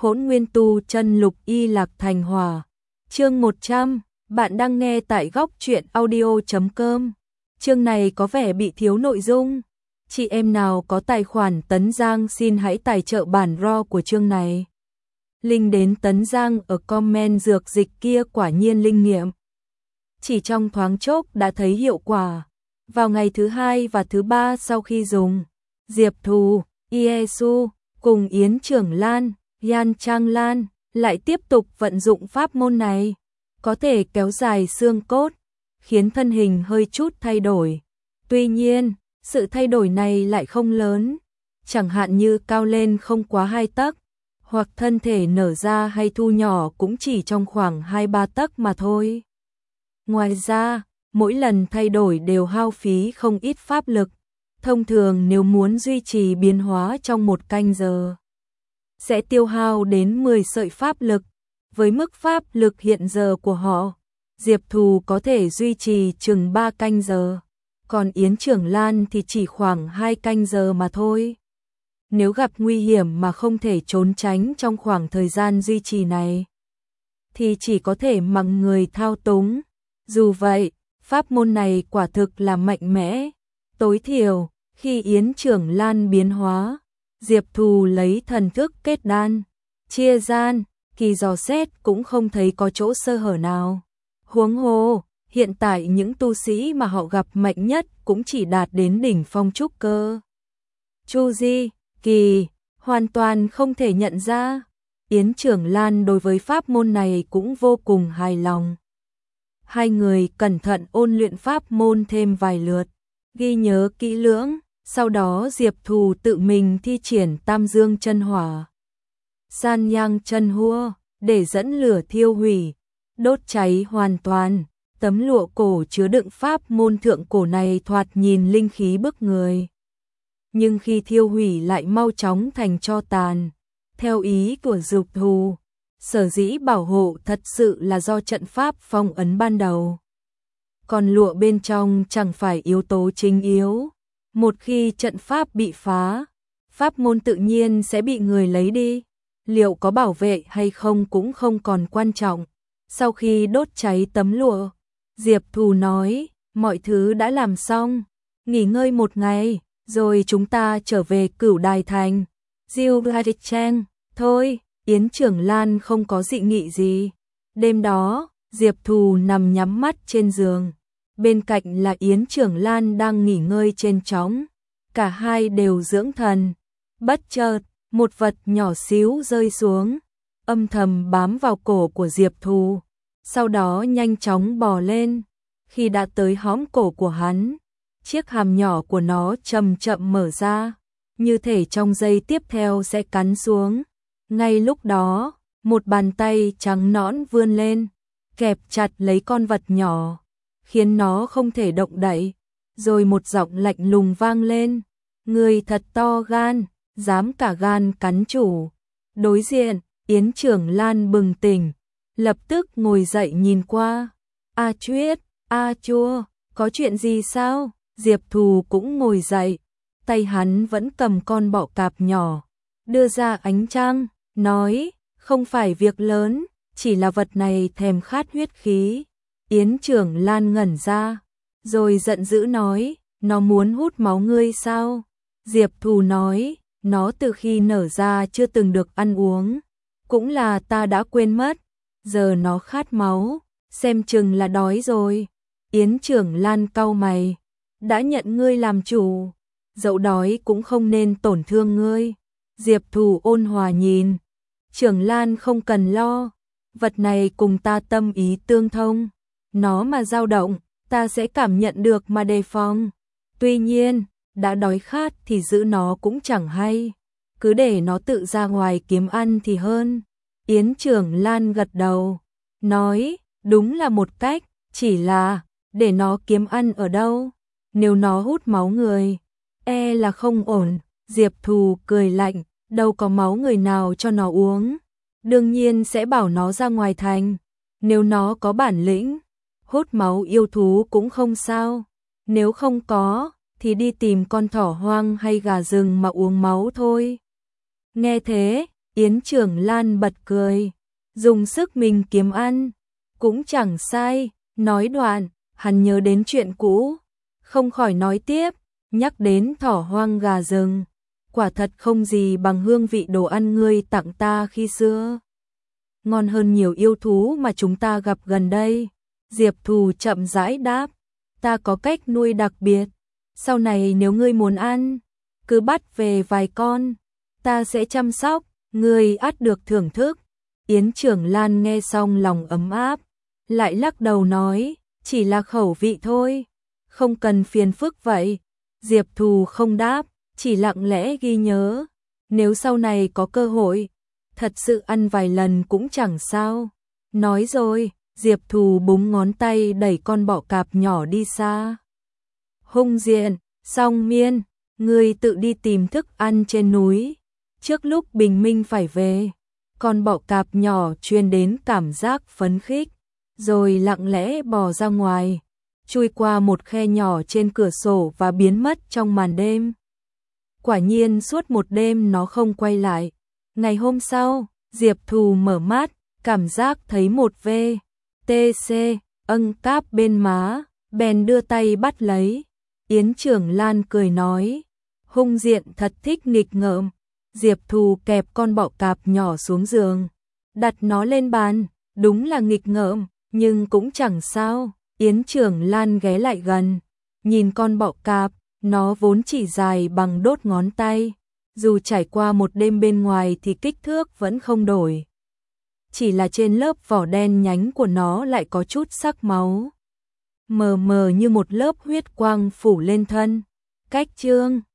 Hỗn Nguyên Tu Chân Lục Y Lạc Thành Hỏa. Chương 100, bạn đang nghe tại góc truyện audio.com. Chương này có vẻ bị thiếu nội dung. Chị em nào có tài khoản Tấn Giang xin hãy tài trợ bản RAW của chương này. Link đến Tấn Giang ở comment. Dược dịch kia quả nhiên linh nghiệm. Chỉ trong thoáng chốc đã thấy hiệu quả. Vào ngày thứ 2 và thứ 3 sau khi dùng, Diệp Thù, Iesu cùng Yến Trưởng Lan, Yan Trang Lan lại tiếp tục vận dụng pháp môn này, có thể kéo dài xương cốt, khiến thân hình hơi chút thay đổi. Tuy nhiên, sự thay đổi này lại không lớn, chẳng hạn như cao lên không quá 2 tấc, hoặc thân thể nở ra hay thu nhỏ cũng chỉ trong khoảng 2-3 tấc mà thôi. Ngoài ra, mỗi lần thay đổi đều hao phí không ít pháp lực. Thông thường nếu muốn duy trì biến hóa trong 1 canh giờ, sẽ tiêu hao đến 10 sợi pháp lực. Với mức pháp lực hiện giờ của họ, Diệp Thù có thể duy trì chừng 3 canh giờ, còn Yến Trưởng Lan thì chỉ khoảng 2 canh giờ mà thôi. Nếu gặp nguy hiểm mà không thể trốn tránh trong khoảng thời gian duy trì này, thì chỉ có thể mặc người thao túng. Dù vậy, pháp môn này quả thực là mạnh mẽ. Tối thiểu, khi Yến Trưởng Lan biến hóa, Diệp Thù lấy thần thức kết đan, chia gian, kỳ dò xét cũng không thấy có chỗ sơ hở nào. Huống hồ, hiện tại những tu sĩ mà họ gặp mạnh nhất cũng chỉ đạt đến đỉnh phong trúc cơ. Chu Di, kỳ, hoàn toàn không thể nhận ra. Yến Trưởng Lan đối với pháp môn này cũng vô cùng hài lòng. Hai người cẩn thận ôn luyện pháp môn thêm vài lượt, ghi nhớ kỹ lưỡng, sau đó Diệp Thù tự mình thi triển Tam Dương Chân Hỏa, San Nhang Chân Hua để dẫn lửa thiêu hủy, đốt cháy hoàn toàn. Tấm lụa cổ chứa đựng pháp môn thượng cổ này thoạt nhìn linh khí bức người, nhưng khi thiêu hủy lại mau chóng thành tro tàn. Theo ý của Diệp Thù, sở dĩ bảo hộ thật sự là do trận pháp phong ấn ban đầu, còn lụa bên trong chẳng phải yếu tố chính yếu. Một khi trận pháp bị phá, pháp môn tự nhiên sẽ bị người lấy đi. Liệu có bảo vệ hay không cũng không còn quan trọng. Sau khi đốt cháy tấm lụa, Diệp Thù nói, mọi thứ đã làm xong, nghỉ ngơi 1 ngày, rồi chúng ta trở về Cửu Đài Thành. Diêu Chang, thôi, Yến Trưởng Lan không có dị nghị gì. Đêm đó, Diệp Thù nằm nhắm mắt trên giường, bên cạnh là Yến Trưởng Lan đang nghỉ ngơi trên chõng. Cả hai đều dưỡng thần. Bất chợt, một vật nhỏ xíu rơi xuống, âm thầm bám vào cổ của Diệp Thù, sau đó nhanh chóng bò lên. Khi đã tới hõm cổ của hắn, chiếc hàm nhỏ của nó chậm chậm mở ra, như thể trong giây tiếp theo sẽ cắn xuống. Ngay lúc đó, một bàn tay trắng nõn vươn lên, kẹp chặt lấy con vật nhỏ, khiến nó không thể động đậy. Rồi một giọng lạnh lùng vang lên, người thật to gan, dám cả gan cắn chủ. Đối diện, Yến Trưởng Lan bừng tỉnh, lập tức ngồi dậy nhìn qua. A Chuyết, A Chua, có chuyện gì sao? Diệp Thù cũng ngồi dậy, tay hắn vẫn cầm con bọ cạp nhỏ, đưa ra ánh trăng, nói, không phải việc lớn, chỉ là vật này thèm khát huyết khí. Yến Trưởng Lan ngẩn ra, rồi giận dữ nói, nó muốn hút máu ngươi sao? Diệp Thù nói, nó từ khi nở ra chưa từng được ăn uống, cũng là ta đã quên mất, giờ nó khát máu, xem chừng là đói rồi. Yến Trưởng Lan cau mày, đã nhận ngươi làm chủ, dẫu đói cũng không nên tổn thương ngươi. Diệp Thù ôn hòa nhìn, Trưởng Lan không cần lo, vật này cùng ta tâm ý tương thông, nó mà dao động, ta sẽ cảm nhận được mà đề phòng. Tuy nhiên, đã đói khát thì giữ nó cũng chẳng hay, cứ để nó tự ra ngoài kiếm ăn thì hơn. Yến Trưởng Lan gật đầu, nói, đúng là một cách, chỉ là, để nó kiếm ăn ở đâu? Nếu nó hút máu người, e là không ổn. Diệp Thù cười lạnh, đâu có máu người nào cho nó uống, đương nhiên sẽ bảo nó ra ngoài thành. Nếu nó có bản lĩnh, hút máu yêu thú cũng không sao, nếu không có, thì đi tìm con thỏ hoang hay gà rừng mà uống máu thôi. Nghe thế, Yến Trưởng Lan bật cười, dùng sức mình kiếm ăn, cũng chẳng sai, nói đoạn, hắn nhớ đến chuyện cũ, không khỏi nói tiếp, nhắc đến thỏ hoang gà rừng, quả thật không gì bằng hương vị đồ ăn ngươi tặng ta khi xưa. Ngon hơn nhiều yêu thú mà chúng ta gặp gần đây. Diệp Thù chậm rãi đáp, ta có cách nuôi đặc biệt, sau này nếu ngươi muốn ăn, cứ bắt về vài con, ta sẽ chăm sóc, ngươi ắt được thưởng thức. Yến Trưởng Lan nghe xong lòng ấm áp, lại lắc đầu nói, chỉ là khẩu vị thôi, không cần phiền phức vậy. Diệp Thù không đáp, chỉ lặng lẽ ghi nhớ, nếu sau này có cơ hội, thật sự ăn vài lần cũng chẳng sao. Nói rồi, Diệp Thù búng ngón tay đẩy con bọ cạp nhỏ đi xa. Hung Diện, Song Miên, ngươi tự đi tìm thức ăn trên núi, trước lúc bình minh phải về. Con bọ cạp nhỏ truyền đến cảm giác phấn khích, rồi lặng lẽ bò ra ngoài, chui qua một khe nhỏ trên cửa sổ và biến mất trong màn đêm. Quả nhiên suốt một đêm nó không quay lại. Ngày hôm sau, Diệp Thù mở mắt, cảm giác thấy một VTC cáp bên má, bèn đưa tay bắt lấy. Yến Trưởng Lan cười nói, Hung Diện thật thích nghịch ngợm. Diệp Thù kẹp con bọ cạp nhỏ xuống giường, đặt nó lên bàn, đúng là nghịch ngợm, nhưng cũng chẳng sao. Yến Trưởng Lan ghé lại gần, nhìn con bọ cạp, nó vốn chỉ dài bằng đốt ngón tay, dù trải qua một đêm bên ngoài thì kích thước vẫn không đổi. Chỉ là trên lớp vỏ đen nhánh của nó lại có chút sắc máu, mờ mờ như một lớp huyết quang phủ lên thân. Cách chương